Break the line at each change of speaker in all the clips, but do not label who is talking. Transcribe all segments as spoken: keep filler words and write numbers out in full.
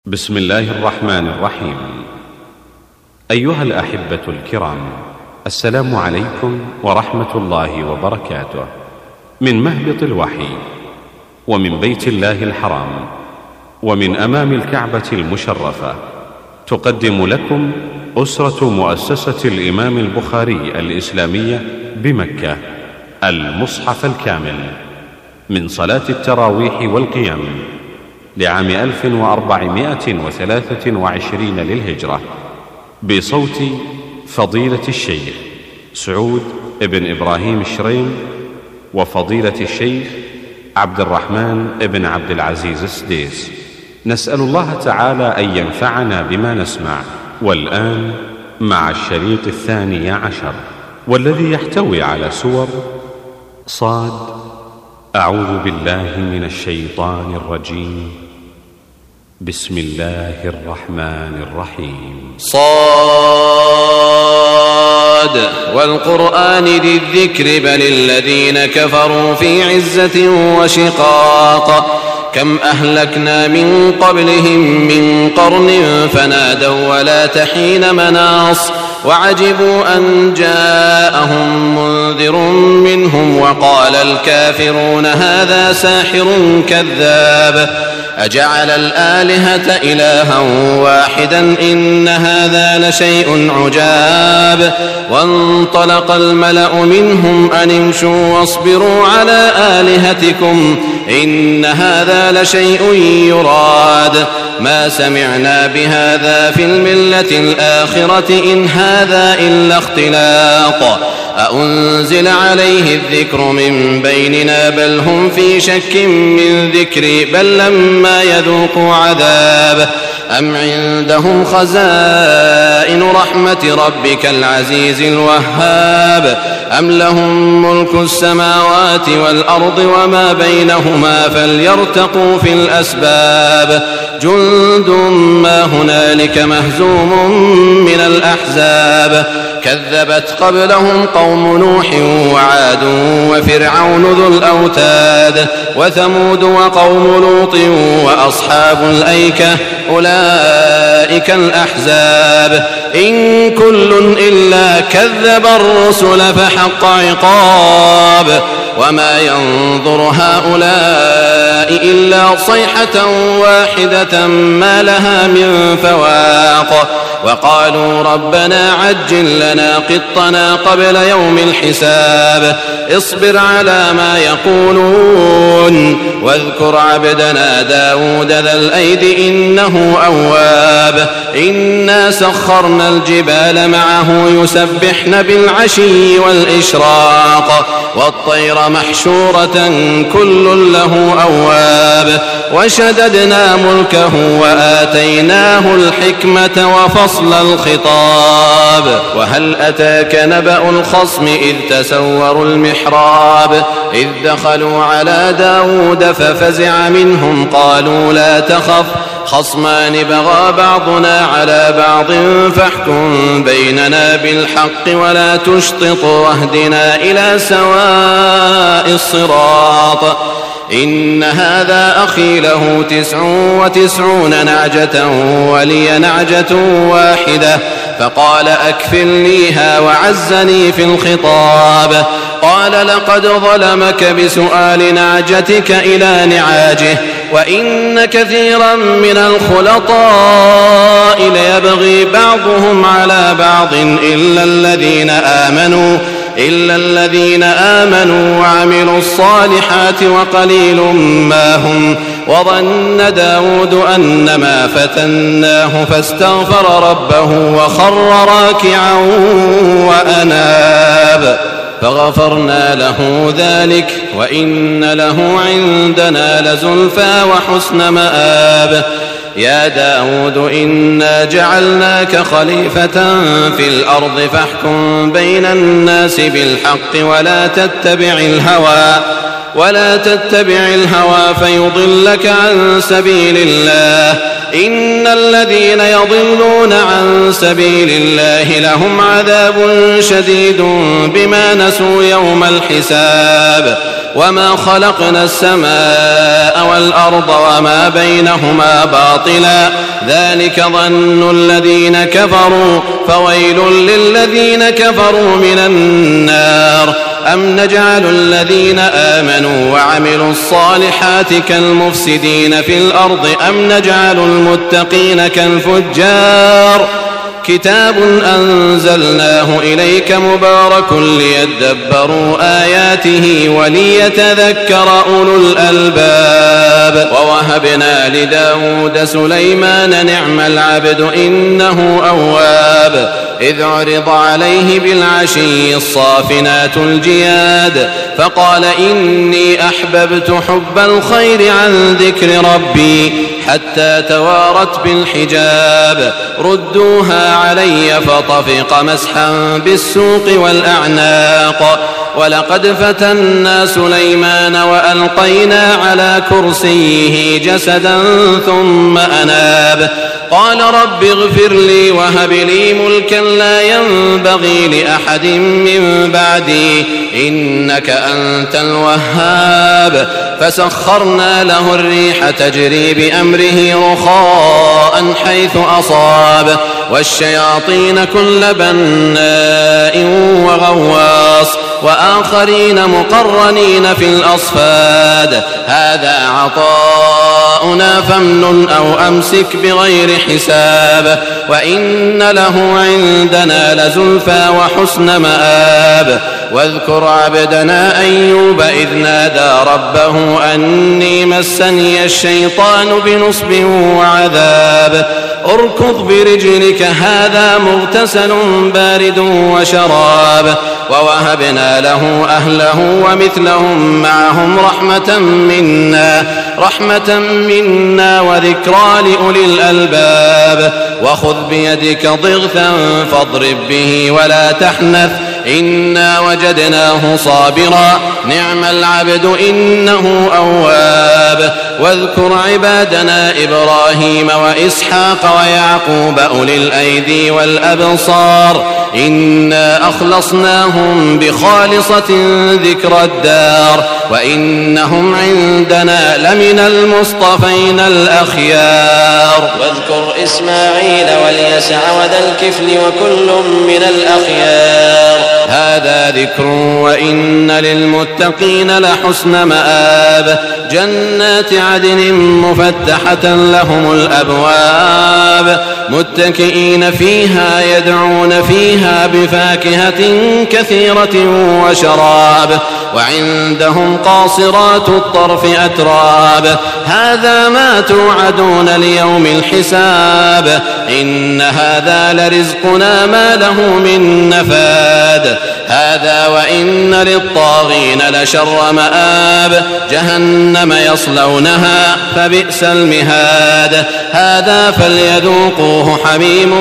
بسم الله الرحمن الرحيم. أيها الأحبة الكرام، السلام عليكم ورحمة الله وبركاته من مهبط الوحي ومن بيت الله الحرام ومن أمام الكعبة المشرفة، تقدم لكم أسرة مؤسسة الإمام البخاري الإسلامية بمكة المصحف الكامل من صلاة التراويح والقيام لعام ألف وأربعمائة وثلاثة وعشرين للهجرة، بصوت فضيلة الشيخ سعود بن إبراهيم الشريم وفضيلة الشيخ عبد الرحمن بن عبد العزيز السديس. نسأل الله تعالى أن ينفعنا بما نسمع. والآن مع الشريط الثاني عشر، والذي يحتوي على سور صاد. أعوذ بالله من الشيطان الرجيم. بسم الله الرحمن الرحيم.
صاد والقرآن ذي الذكر بل الذين كفروا في عزة وشقاق. كم أهلكنا من قبلهم من قرن فنادوا ولا تحين مناص. وعجبوا أن جاءهم منذر منهم وقال الكافرون هذا ساحر كذاب. أجعل الآلهة إلها واحدا إن هذا لشيء عجاب. وانطلق الملأ منهم أن امشوا واصبروا على آلهتكم إن هذا لشيء يراد. ما سمعنا بهذا في الملة الآخرة إن هذا إلا اختلاق. أأنزل عليه الذكر من بيننا بل هم في شك من ذكري بل لما يذوقوا عذاب. أم عندهم خزائن رحمة ربك العزيز الوهاب. أم لهم ملك السماوات والأرض وما بينهما فليرتقوا في الأسباب. جند ما هنالك مهزوم من الأحزاب. كذبت قبلهم قوم نوح وعاد وفرعون ذو الأوتاد وثمود وقوم لوط وأصحاب الأيكة أولئك الأحزاب. إن كل إلا كذب الرسل فحق عقاب. وما ينظر هؤلاء إلا صيحة واحدة ما لها من فواق. وقالوا ربنا عجل لنا قطنا قبل يوم الحساب. اصبر على ما يقولون واذكر عبدنا داود ذا الأيد إنه أواب. إنا سخرنا الجبال معه يسبحن بالعشي والإشراق. والطير محشورة كل له أواب. وشددنا ملكه وآتيناه الحكمة وفصل الخطاب. وهل أتاك نبأ الخصم إذ تسوروا المحراب. إذ دخلوا على داود ففزع منهم قالوا لا تخف خصمان بغى بعضنا على بعض فاحكم بيننا بالحق ولا تشطط واهدنا إلى سواء الصراط. إن هذا أخي له تسع وتسعون نعجة ولي نعجة واحدة فقال أكفلنيها وعزني في الخطاب. قال لقد ظلمك بسؤال نعجتك إلى نعاجه وإن كثيرا من الخلطاء ليبغي بعضهم على بعض إلا الذين آمنوا إلا الذين آمنوا وعملوا الصالحات وقليل ما هم. وظن داود أنما فتناه فاستغفر ربه وخر راكعا وأناب فغفرنا له ذلك وإن له عندنا لزلفى وحسن مآب. يا داود إنا جعلناك خليفة في الأرض فاحكم بين الناس بالحق ولا تتبع الهوى ولا تتبع الهوى فيضلك عن سبيل الله. إن الذين يضلون عن سبيل الله لهم عذاب شديد بما نسوا يوم الحساب. وما خلقنا السماء والأرض وما بينهما باطلا ذلك ظن الذين كفروا فويل للذين كفروا من النار أم نجعل الذين آمنوا وعملوا الصالحات كالمفسدين في الأرض أم نجعل المتقين كالفجار كتاب أنزلناه إليك مبارك ليدبروا آياته وليتذكر أولو الألباب ووهبنا لداود سليمان نعم العبد إنه أواب إذ عرض عليه بالعشي الصافنات الجياد فقال إني أحببت حب الخير عن ذكر ربي حتى توارت بالحجاب ردوها علي فطفق مسحا بالسوق والأعناق ولقد فتنا سليمان وألقينا على كرسيه جسدا ثم أناب قال رب اغفر لي وهب لي ملكا لا ينبغي لأحد من بعدي إنك أنت الوهاب فسخرنا له الريح تجري بأمره رخاء حيث أصاب والشياطين كل بناء وغواص وآخرين مقرنين في الأصفاد هذا عطاؤنا فامنن أو أمسك بغير حساب وإن له عندنا لزلفى وحسن مآب واذكر عبدنا أيوب إذ نادى ربه أني مسني الشيطان بنصب وعذاب اركض برجلك هذا مغتسل بارد وشراب ووهبنا له أهله ومثلهم معهم رحمة منا رحمة منا وذكرى لأولي الألباب وخذ بيدك ضغثا فاضرب به ولا تحنث إنا وجدناه صابرا نعم العبد إنه أواب واذكر عبادنا إبراهيم وإسحاق ويعقوب أولي الأيدي والأبصار إنا أخلصناهم بخالصة ذكر الدار وإنهم عندنا لمن المصطفين الأخيار
واذكر إسماعيل واليسع وذا الكفل وكل من الأخيار
هذا ذكر وإن للمتقين لحسن مآب جنات عدن مفتحة لهم الأبواب متكئين فيها يدعون فيها بفاكهة كثيرة وشراب وعندهم قاصرات الطرف أتراب هذا ما توعدون ليوم الحساب إن هذا لرزقنا ما له من نفاد هذا وإن للطاغين لشر مآب جهنم يصلونها فبئس المهاد هذا فليذوقوه حميم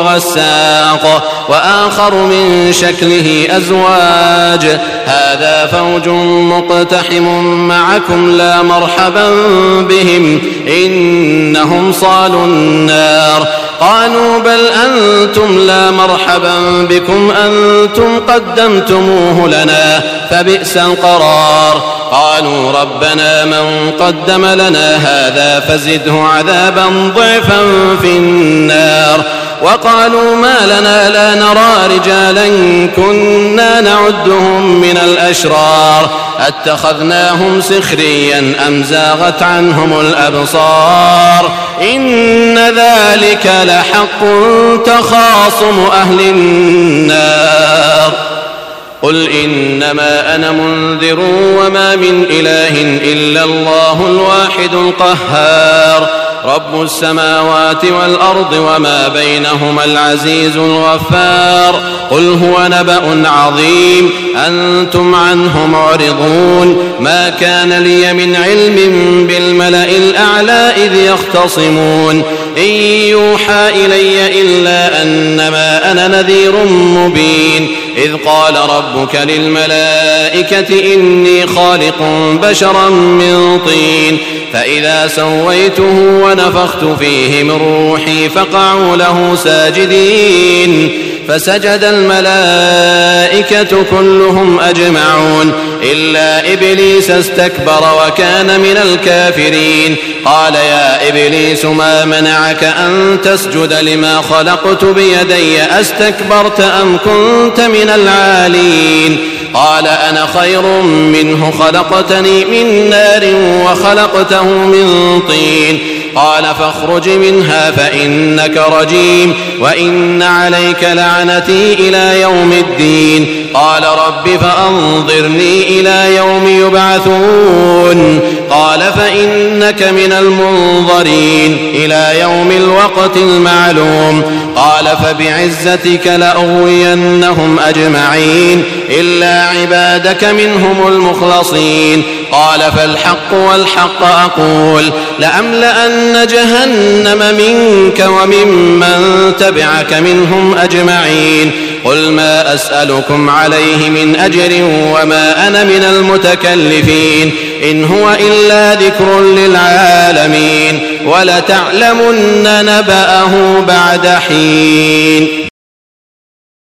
وغساق وآخر من شكله أزواج هذا فوج مقتحم معكم لا مرحبا بهم إنهم صالوا النار قالوا بل أنتم لا مرحبا بكم أنتم قدمتموه لنا فبئس القرار قالوا ربنا من قدم لنا هذا فزده عذابا ضعفا في النار وقالوا ما لنا لا نرى رجالا كنا نعدهم من الأشرار أتخذناهم سخريا أم زاغت عنهم الأبصار إن ذلك لحق تخاصم أهل النار قل إنما أنا منذر وما من إله إلا الله الواحد القهار رب السماوات والأرض وما بينهما العزيز الغفار قل هو نبأ عظيم أنتم عنه معرضون ما كان لي من علم بالملأ الأعلى إذ يختصمون إن يوحى إلي إلا أنما أنا نذير مبين إذ قال ربك للملائكة إني خالق بشرا من طين فإذا سويته ونفخت فيه من روحي فقعوا له ساجدين فسجد الملائكة كلهم أجمعون إلا إبليس استكبر وكان من الكافرين. قال يا إبليس ما منعك أن تسجد لما خلقت بيدي أستكبرت أم كنت من العالين؟ قال أنا خير منه خلقتني من نار وخلقته من طين. قال فاخرج منها فإنك رجيم وإن عليك لعنتي إلى يوم الدين. قال رب فأنظرني إلى يوم يبعثون. قال فإنك من المنظرين إلى يوم الوقت المعلوم. قال فبعزتك لأغوينهم أجمعين إلا عبادك منهم المخلصين. قال فالحق والحق أقول لأملأن جهنم منك وممن تبعك منهم أجمعين. قل ما أسألكم عليه من أجر وما أنا من المتكلفين إن هو إلا ذكر للعالمين ولتعلمن نبأه بعد حين.